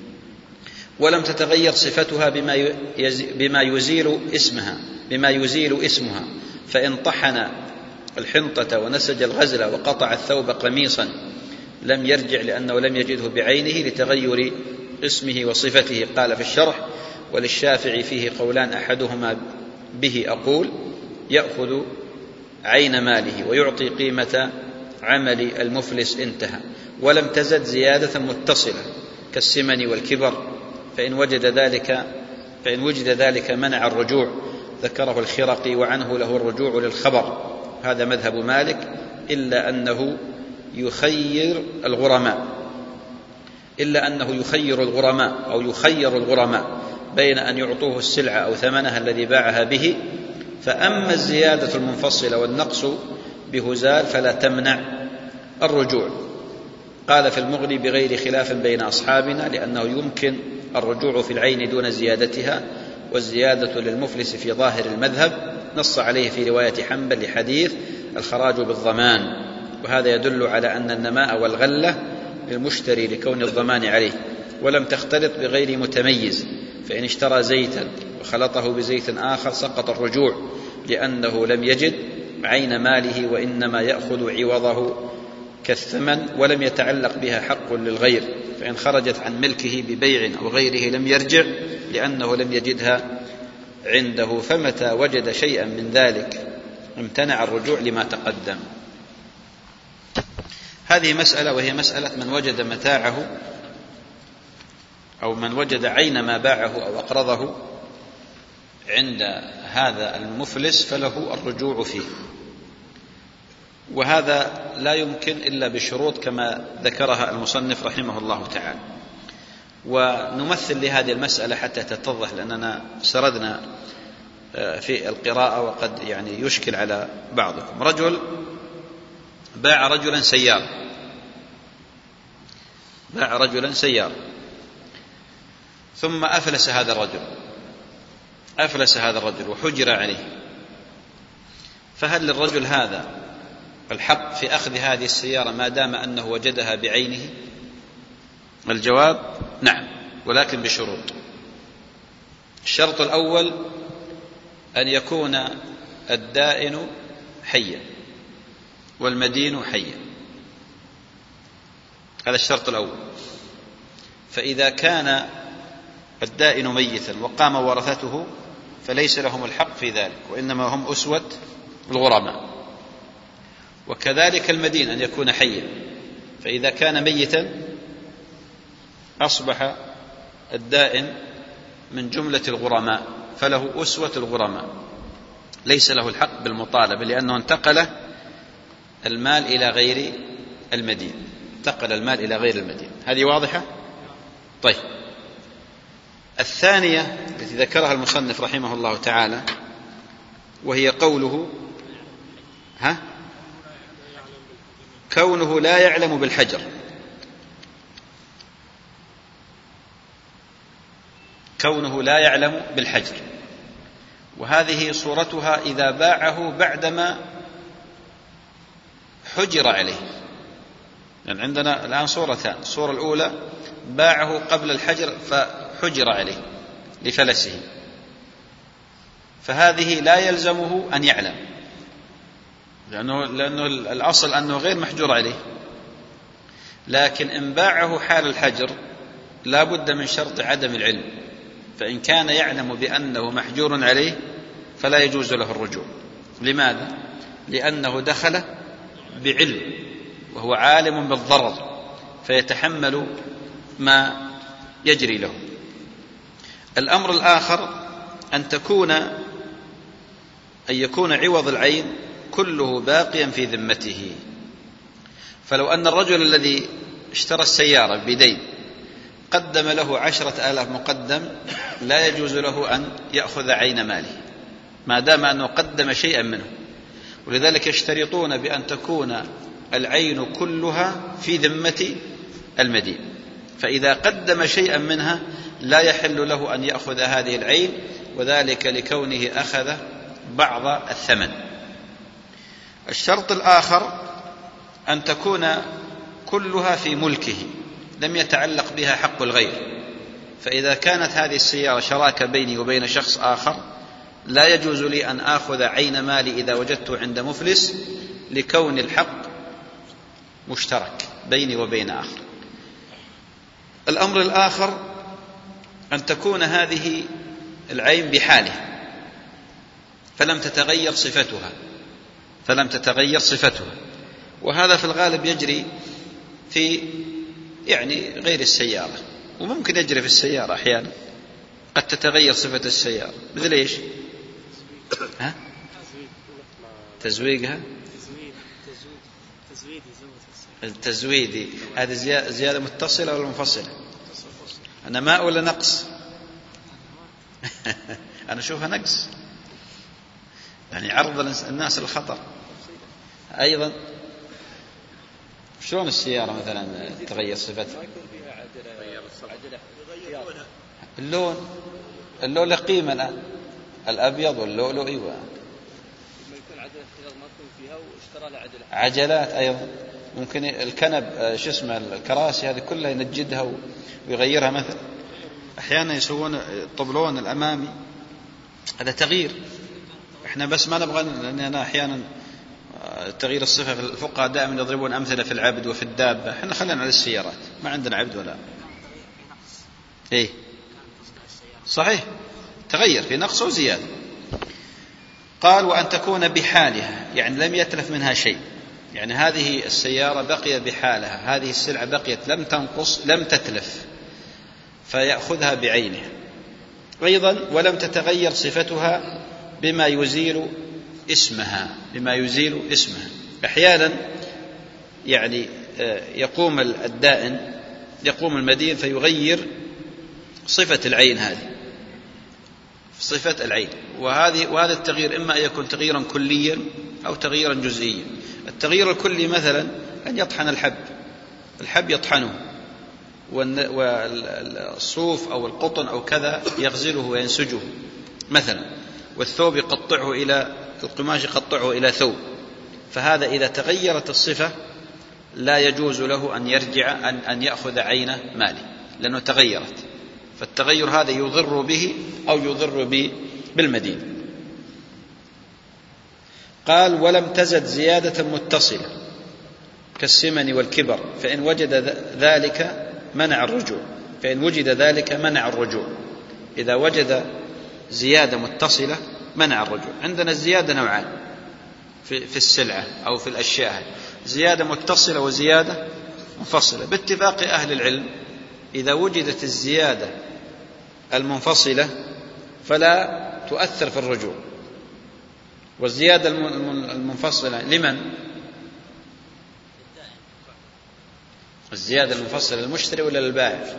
ولم تتغير صفتها بما يزيل اسمها بما يزيل اسمها فإن طحن الحنطة ونسج الغزل وقطع الثوب قميصا لم يرجع، لأنه لم يجده بعينه لتغير اسمه وصفته. قال في الشرح: وللشافعي فيه قولان، أحدهما به أقول: يأخذ عين ماله ويعطي قيمة عمل المفلس، انتهى. ولم تزد زيادة متصلة كالسمن والكبر، فإن وجد ذلك فإن وجد ذلك منع الرجوع. ذكره الخرقي، وعنه له الرجوع للخبر، هذا مذهب مالك، إلا أنه يخير الغرماء إلا أنه يخير الغرماء أو يخير الغرماء بين أن يعطوه السلعة أو ثمنها الذي باعها به. فأما الزيادة المنفصلة والنقص بهزال فلا تمنع الرجوع. قال في المغني: بغير خلاف بين أصحابنا، لأنه يمكن الرجوع في العين دون زيادتها، والزيادة للمفلس في ظاهر المذهب، نص عليه في رواية حنبل لحديث الخراج بالضمان، وهذا يدل على أن النماء والغلة للمشتري لكون الضمان عليه. ولم تختلط بغير متميز، فإن اشترى زيتا وخلطه بزيت آخر سقط الرجوع، لأنه لم يجد عين ماله، وإنما يأخذ عوضه كالثمن، ولم يتعلق بها حق للغير. فإن خرجت عن ملكه ببيع أو غيره لم يرجع، لأنه لم يجدها عنده. فمتى وجد شيئا من ذلك امتنع الرجوع لما تقدم. هذه مسألة، وهي مسألة من وجد متاعه أو من وجد عين ما باعه أو أقرضه عند هذا المفلس فله الرجوع فيه، وهذا لا يمكن إلا بشروط كما ذكرها المصنف رحمه الله تعالى. ونمثل لهذه المسألة حتى تتضح، لأننا سردنا في القراءة وقد يعني يشكل على بعضكم. رجل باع رجلا سيارة باع رجلا سيارة ثم أفلس هذا الرجل أفلس هذا الرجل وحجر عليه، فهل للرجل هذا الحق في أخذ هذه السيارة ما دام أنه وجدها بعينه؟ الجواب نعم، ولكن بشروط. الشرط الأول أن يكون الدائن حيا والمدين حيا، هذا الشرط الأول. فإذا كان الدائن ميتا وقام ورثته فليس لهم الحق في ذلك، وإنما هم أسوة الغرماء. وكذلك المدين أن يكون حيا، فإذا كان ميتا أصبح الدائن من جملة الغرماء، فله أسوة الغرماء، ليس له الحق بالمطالبة، لأنه انتقل المال إلى غير المدين انتقل المال إلى غير المدين. هذه واضحة؟ طيب، الثانية التي ذكرها المصنف رحمه الله تعالى وهي قوله ها كونه لا يعلم بالحجر، كونه لا يعلم بالحجر، وهذه صورتها إذا باعه بعدما حجر عليه. يعني عندنا الآن صورتان، الصورة الأولى باعه قبل الحجر فحجر عليه لفلسه، فهذه لا يلزمه أن يعلم، لأنه, لأنه الأصل أنه غير محجور عليه. لكن إن باعه حال الحجر لا بد من شرط عدم العلم، فإن كان يعلم بأنه محجور عليه فلا يجوز له الرجوع. لماذا؟ لأنه دخل بعلم وهو عالم بالضرر فيتحمل ما يجري له. الأمر الآخر أن تكون أن يكون عوض العين كله باقيا في ذمته. فلو أن الرجل الذي اشترى السيارة بدين قدم له عشرة آلاف مقدم لا يجوز له أن يأخذ عين ماله ما دام أنه قدم شيئا منه، ولذلك يشترطون بأن تكون العين كلها في ذمة المدين، فإذا قدم شيئا منها لا يحل له أن يأخذ هذه العين، وذلك لكونه أخذ بعض الثمن. الشرط الآخر أن تكون كلها في ملكه لم يتعلق بها حق الغير، فإذا كانت هذه السيارة شراكة بيني وبين شخص آخر لا يجوز لي أن آخذ عين مالي إذا وجدته عند مفلس، لكون الحق مشترك بيني وبين آخر. الأمر الآخر أن تكون هذه العين بحالها فلم تتغير صفتها فلم تتغير صفتها وهذا في الغالب يجري في يعني غير السيارة، وممكن يجري في السيارة أحيانا قد تتغير صفة السيارة. مثل إيش؟ ها؟ تزويقها التزويدي، هذه زيادة متصلة ولا منفصلة؟ أنا ماء ولا نقص؟ أنا أشوفها نقص، يعني عرض الناس للخطر. أيضا شلون السيارة مثلا تغير صفتها؟ اللون اللون له قيمة الآن، الأبيض واللؤلؤ. أيوة عجلات أيضا ممكن الكنب شو اسمه الكراسي هذه كلها ينجدها ويغيرها. مثلا أحيانا يسوون الطبلون الأمامي، هذا تغيير. إحنا بس ما نبغى، لأننا أحيانا تغيير الصفة، في الفقهاء دائما يضربون أمثلة في العبد وفي الدابة، إحنا خلينا على السيارات، ما عندنا عبد ولا إيه. صحيح تغير في نقص وزيادة. قال وأن تكون بحالها، يعني لم يتلف منها شيء، يعني هذه السيارة بقي بحالها، هذه السلعة بقيت لم تنقص لم تتلف فيأخذها بعينها. أيضا ولم تتغير صفتها بما يزيل اسمها بما يزيل اسمها. أحيانا يعني يقوم الدائن يقوم المدين فيغير صفة العين، هذه صفة العين، وهذه وهذا التغيير إما أن يكون تغييرا كليا أو تغييرا جزئيا. التغيير الكلي مثلا أن يطحن الحب الحب يطحنه، والصوف أو القطن أو كذا يغزله وينسجه مثلا، والثوب يقطعه إلى القماش يقطعه إلى ثوب، فهذا إذا تغيرت الصفة لا يجوز له أن يرجع أن, أن يأخذ عين ماله لأنه تغيرت، فالتغير هذا يضر به أو يضر به بالمدين. قال ولم تزد زيادة متصلة كالسمن والكبر، فإن وجد ذلك منع الرجوع فإن وجد ذلك منع الرجوع إذا وجد زيادة متصلة منع الرجوع. عندنا الزيادة نوعان في, في السلعة أو في الأشياء، زيادة متصلة وزيادة منفصلة. باتفاق أهل العلم إذا وجدت الزيادة المنفصلة فلا تؤثر في الرجوع، والزيادة المنفصلة لمن؟ الزيادة المنفصلة للمشتري ولا للبائع؟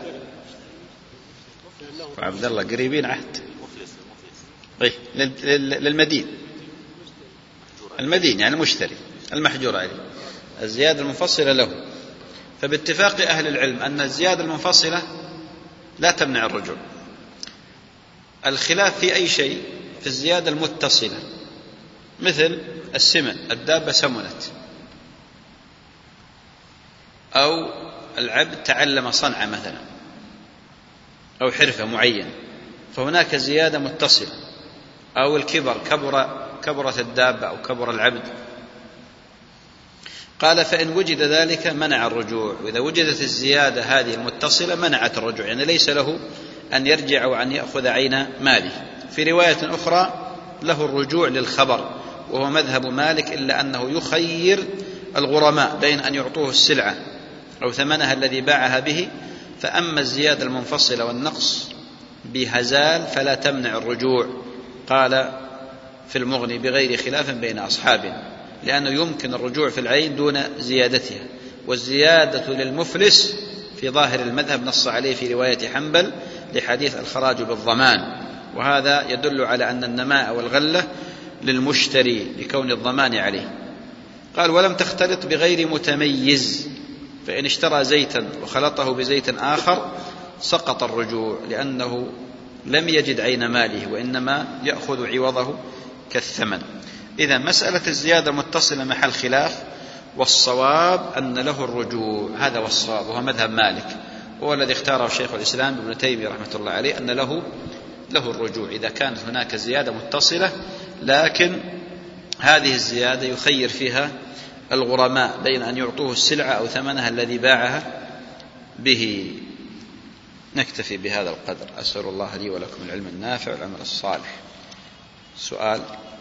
عبد الله قريبين عهد. طيب للمدين المدين يعني المشتري المحجور عليه. الزيادة المنفصلة له. فباتفاق أهل العلم أن الزيادة المنفصلة لا تمنع الرجوع. الخلاف في أي شيء؟ في الزيادة المتصلة، مثل السمن، الدابة سمنت، أو العبد تعلم صنعة مثلا، أو حرفة معينة، فهناك زيادة متصلة. أو الكبر، كبر كبرت الدابة أو كبر العبد. قال فإن وجد ذلك منع الرجوع، وإذا وجدت الزيادة هذه المتصلة منعت الرجوع، يعني ليس له أن يرجع وأن يأخذ عين ماله. في رواية أخرى له الرجوع للخبر، وهو مذهب مالك، إلا أنه يخير الغرماء بين أن يعطوه السلعة أو ثمنها الذي باعها به. فأما الزيادة المنفصلة والنقص بهزال فلا تمنع الرجوع، قال في المغني بغير خلاف بين أصحابه، لأنه يمكن الرجوع في العين دون زيادتها. والزيادة للمفلس في ظاهر المذهب نص عليه في رواية حنبل لحديث الخراج بالضمان، وهذا يدل على أن النماء والغلة للمشتري لكون الضمان عليه. قال ولم تختلط بغير متميز، فإن اشترى زيتا وخلطه بزيت آخر سقط الرجوع، لأنه لم يجد عين ماله وإنما يأخذ عوضه كالثمن. إذا مسألة الزيادة متصلة محل خلاف، والصواب أن له الرجوع، هذا هو الصواب، وهو مذهب مالك، وهو الذي اختاره شيخ الإسلام ابن تيمية رحمة الله عليه، أن له له الرجوع إذا كانت هناك زيادة متصلة، لكن هذه الزيادة يخير فيها الغرماء بين أن يعطوه السلعة أو ثمنها الذي باعها به. نكتفي بهذا القدر. أسأل الله لي ولكم العلم النافع والعمل الصالح. سؤال؟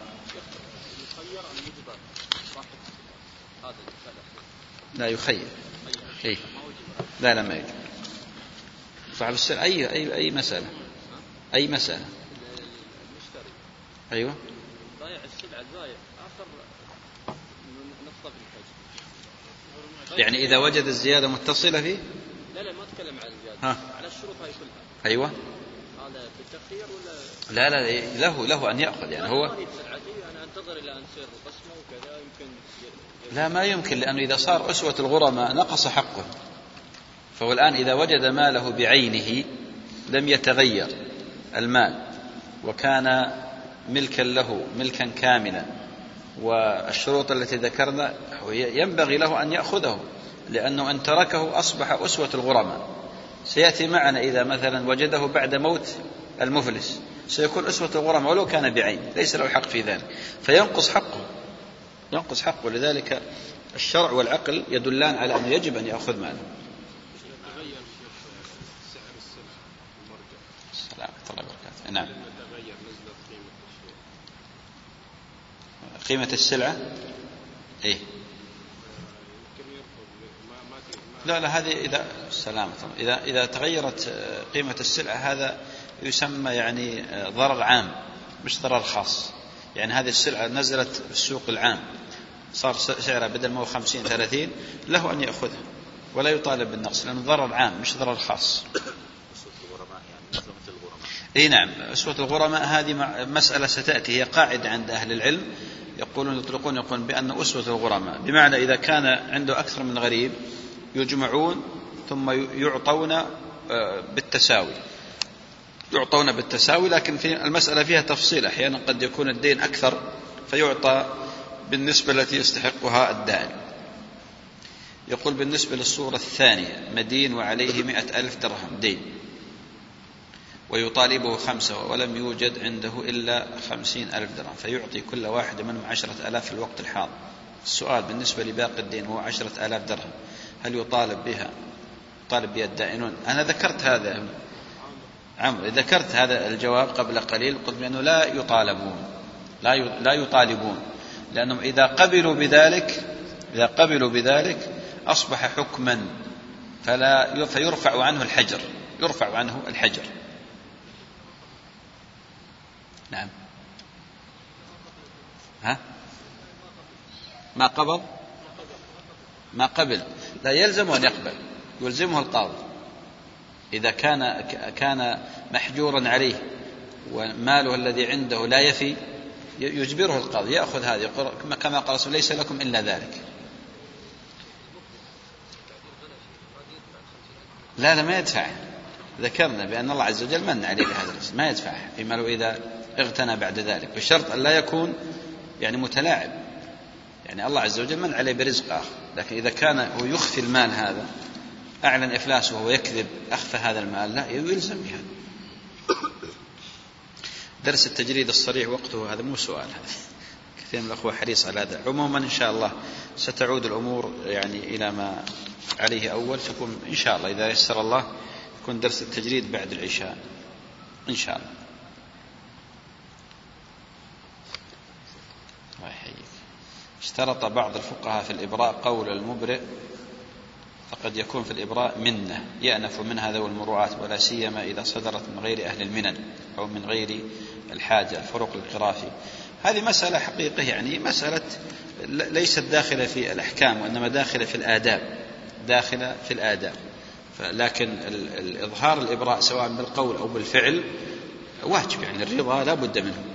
لا يخير. إيه؟ لا لا ما يجب. صاحب السلعة أي أي أي مسألة أي مسألة أيوة. ضايع السلعة الضايع آخر نقطة بالحج، يعني إذا وجد الزيادة متصلة فيه. لا لا ما أتكلم عن الزيادة، ها. على الشروط هاي كلها. أيوة. هذا بالتخيير ولا لا لا له له أن يأخذ، يعني هو أنا أنتظر إلى أن تصير قسمة وكذا يمكن. لا ما يمكن، لأنه إذا صار أسوة الغرماء نقص حقه. فهو الآن إذا وجد ماله بعينه لم يتغير المال وكان ملكا له ملكا كاملا، والشروط التي ذكرنا ينبغي له أن يأخذه، لأنه أن تركه أصبح أسوة الغرماء. سيأتي معنا إذا مثلا وجده بعد موت المفلس سيكون أسوة الغرماء ولو كان بعين، ليس له حق في ذلك، فينقص حقه ينقص حقه لذلك الشرع والعقل يدلان على أنه يجب أن يأخذ ماله. السلام الله وبركاته. نعم. قيمة السلعة إيه؟ لا لا هذه إذا سلامة إذا إذا تغيرت قيمة السلعة هذا يسمى يعني ضرر عام مش ضرر خاص. يعني هذه السلعة نزلت في السوق العام صار سعرها بدل ما هو خمسين ثلاثين له أن يأخذها ولا يطالب بالنقص، لأنه ضرر عام مش ضرر خاص. اي نعم. أسوة الغرماء هذه مسألة ستأتي، هي قاعدة عند أهل العلم يقولون يطلقون يقولون بأن أسوة الغرماء بمعنى إذا كان عنده أكثر من غريب يجمعون ثم يعطون بالتساوي يعطون بالتساوي لكن في المسألة فيها تفصيل، أحيانا قد يكون الدين أكثر فيعطى بالنسبة التي يستحقها الدائن. يقول بالنسبة للصورة الثانية مدين وعليه مئة ألف درهم دين ويطالبه خمسة ولم يوجد عنده إلا خمسين ألف درهم، فيعطي كل واحد منهم عشرة ألاف في الوقت الحاضر. السؤال بالنسبة لباقي الدين هو عشرة ألاف درهم، هل يطالب بها طالب بها الدائنون؟ أنا ذكرت هذا عمرو ذكرت هذا الجواب قبل قليل، قلت بأنه لا يطالبون لا لا يطالبون لأنهم إذا قبلوا بذلك إذا قبلوا بذلك أصبح حكما فلا فيرفع عنه الحجر يرفع عنه الحجر. نعم. ها ما قبض ما قبل لا يلزمه أن يقبل، يلزمه القاضي إذا كان كان محجورا عليه وماله الذي عنده لا يفي يجبره القاضي يأخذ هذه كما قال رسول ليس لكم إلا ذلك. لا لا ما يدفع، ذكرنا بأن الله عز وجل من عليه بهذا الرزق، ما يدفع فيما لو إذا اغتنى بعد ذلك، بشرط أن لا يكون يعني متلاعب. يعني الله عز وجل من عليه برزق آخر، لكن إذا كان هو يخفي المال هذا، أعلن إفلاسه ويكذب أخفى هذا المال، لا يلزم بهذا. درس التجريد الصريح وقته هذا مو سؤال، هذا كثير من الأخوة حريص على هذا. عموما إن شاء الله ستعود الأمور يعني إلى ما عليه أول، تكون إن شاء الله إذا يسر الله يكون درس التجريد بعد العشاء إن شاء الله. الله يحييك. اشترط بعض الفقهاء في الإبراء قول المبرئ، فقد يكون في الإبراء منة يأنف منها ذوي المروءات، ولا سيما إذا صدرت من غير أهل المنن أو من غير الحاجة، الفروق القرافي. هذه مسألة حقيقة، يعني مسألة ليست داخلة في الأحكام وإنما داخلة في الآداب، داخلة في الآداب. لكن الإظهار الإبراء سواء بالقول أو بالفعل واجب، يعني الرضا لا بد منه.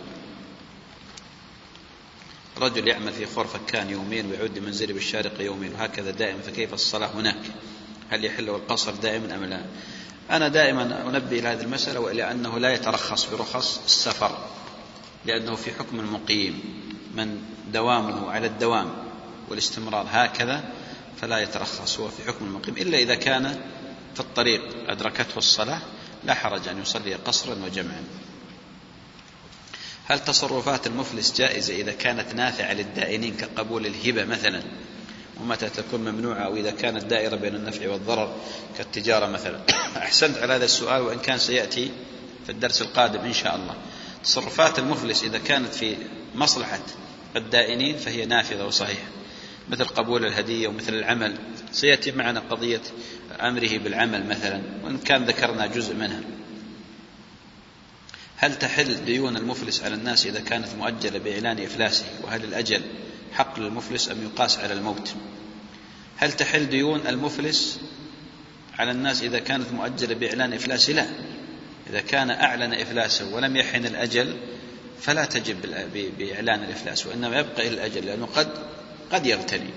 رجل يعمل في خور فكان يومين ويعود منزله بالشارقة يومين وهكذا دائما، فكيف الصلاة هناك؟ هل يحل القصر دائما أم لا؟ أنا دائما أنبه إلى هذه المسألة، وإلى أنه لا يترخص برخص السفر، لأنه في حكم المقيم، من دوامه على الدوام والاستمرار هكذا فلا يترخص، هو في حكم المقيم، إلا إذا كان في الطريق أدركته الصلاة لا حرج أن يصلي قصرا وجمعا. هل تصرفات المفلس جائزة إذا كانت نافعة للدائنين كقبول الهبة مثلا، ومتى تكون ممنوعة، أو إذا كانت دائرة بين النفع والضرر كالتجارة مثلا؟ أحسنت على هذا السؤال، وإن كان سيأتي في الدرس القادم إن شاء الله. تصرفات المفلس إذا كانت في مصلحة الدائنين فهي نافذة وصحيحة، مثل قبول الهدية ومثل العمل، سيأتي معنا قضية أمره بالعمل مثلا، وإن كان ذكرنا جزء منها. هل تحل ديون المفلس على الناس إذا كانت مؤجلة بإعلان إفلاسه؟ وهل الأجل حق للمفلس أم يقاس على الموت؟ هل تحل ديون المفلس على الناس إذا كانت مؤجلة بإعلان إفلاسه؟ لا، إذا كان أعلن إفلاسه ولم يحن الأجل فلا تجب بإعلان الإفلاس، وإنما يبقى إلى الأجل، لأنه قد قد يغتني.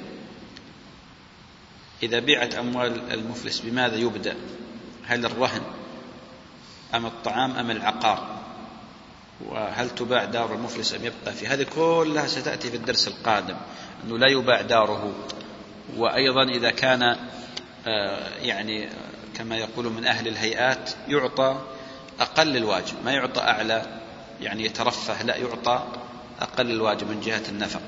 إذا بيعت أموال المفلس بماذا يبدأ؟ هل الرهن أم الطعام أم العقار؟ وهل تباع دار المفلس أم يبقى في؟ هذه كلها ستأتي في الدرس القادم، أنه لا يباع داره. وأيضا إذا كان يعني كما يقول من أهل الهيئات يعطى أقل الواجب، ما يعطى أعلى يعني يترفه، لا يعطى أقل الواجب من جهة النفق.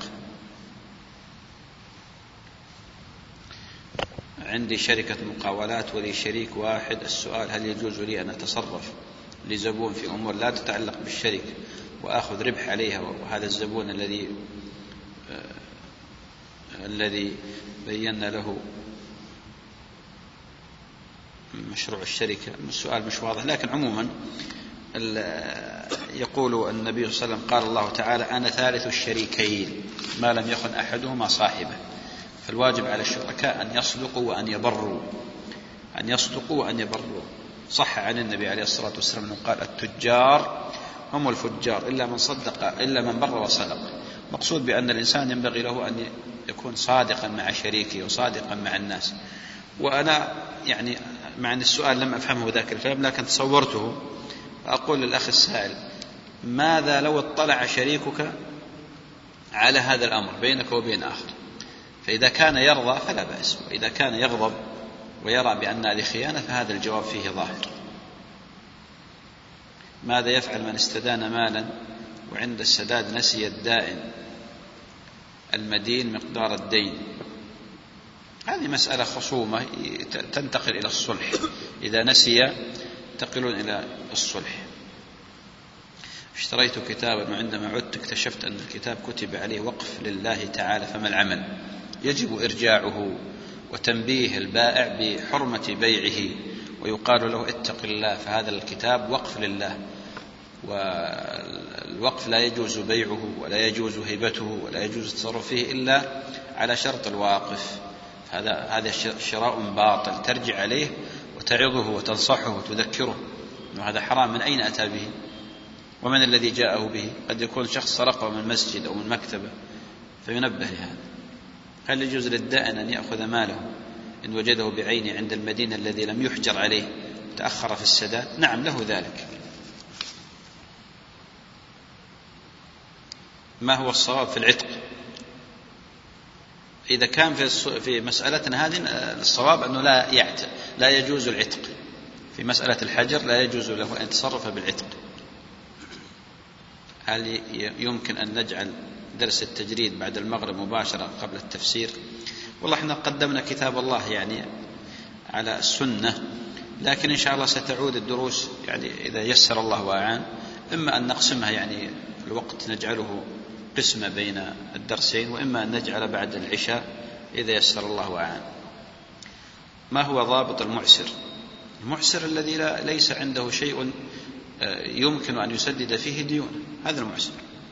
عندي شركة مقاولات ولي شريك واحد، السؤال هل يجوز لي أن أتصرف لزبون في أمور لا تتعلق بالشركة وأخذ ربح عليها، وهذا الزبون الذي آه الذي بينا له مشروع الشركة؟ السؤال مش واضح، لكن عموما يقول النبي صلى الله عليه وسلم قال الله تعالى أنا ثالث الشريكين ما لم يخن أحدهما صاحبه. فالواجب على الشركاء أن يصدقوا وأن يبروا، أن يصدقوا وأن يبروا. صح عن النبي عليه الصلاة والسلام أنه قال التجار هم الفجار إلا من صدق إلا من بر وصدق. مقصود بأن الإنسان ينبغي له أن يكون صادقا مع شريكه وصادقا مع الناس. وأنا يعني مع أن السؤال لم أفهمه ذاك الفهم لكن تصورته، أقول للأخ السائل ماذا لو اطلع شريكك على هذا الأمر بينك وبين آخر؟ فإذا كان يرضى فلا بأس، وإذا كان يغضب ويرى بأن هذه خيانة فهذا الجواب فيه ظاهر. ماذا يفعل من استدان مالا وعند السداد نسي الدائن المدين مقدار الدين؟ هذه مسألة خصومة تنتقل إلى الصلح، إذا نسي تنتقلون إلى الصلح. اشتريت كتابا وعندما عدت اكتشفت أن الكتاب كتب عليه وقف لله تعالى، فما العمل؟ يجب إرجاعه وتنبيه البائع بحرمة بيعه، ويقال له اتق الله فهذا الكتاب وقف لله، والوقف لا يجوز بيعه ولا يجوز هبته ولا يجوز التصرف فيه إلا على شرط الواقف. هذا هذا شراء باطل، ترجع عليه وتعظه وتنصحه وتذكره أنه هذا حرام. من أين أتى به؟ ومن الذي جاءه به؟ قد يكون شخص سرقه من مسجد أو من مكتبة، فينبه لهذا. هل يجوز للدائن أن يأخذ ماله إن وجده بعينه عند المدينة الذي لم يحجر عليه تأخر في السداد، نعم له ذلك. ما هو الصواب في العتق؟ إذا كان في في مسألتنا هذه الصواب أنه لا يعتق، لا يجوز العتق في مسألة الحجر، لا يجوز له أن يتصرف بالعتق. هل يمكن أن نجعل درس التجريد بعد المغرب مباشرة قبل التفسير؟ والله احنا قدمنا كتاب الله يعني على السنة، لكن إن شاء الله ستعود الدروس يعني إذا يسر الله وأعان، إما أن نقسمها يعني الوقت نجعله قسمة بين الدرسين، وإما أن نجعل بعد العشاء إذا يسر الله وأعان. ما هو ضابط المعسر؟ المعسر الذي لا ليس عنده شيء يمكن أن يسدد فيه ديونه، هذا المعسر.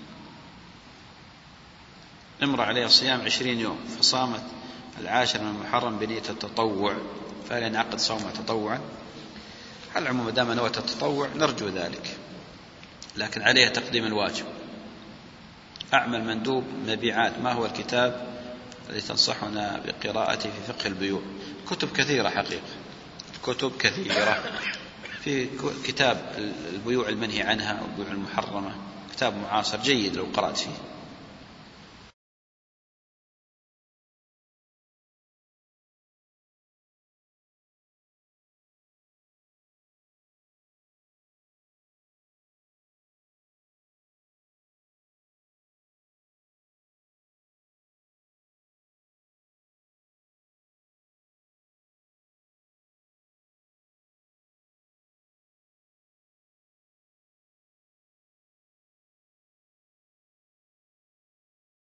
امرأة عليها صيام عشرين يوم فصامت العاشر من المحرم بنية التطوع، فهل ينعقد صومها تطوعا؟ على العموم دام نوى التطوع نرجو ذلك، لكن عليها تقديم الواجب. أعمل مندوب مبيعات، ما هو الكتاب الذي تنصحنا بقراءته في فقه البيوع؟ كتب كثيرة حقيقة، كتب كثيرة. في كتاب البيوع المنهي عنها والبيوع المحرمة، كتاب معاصر جيد لو قرأت فيه.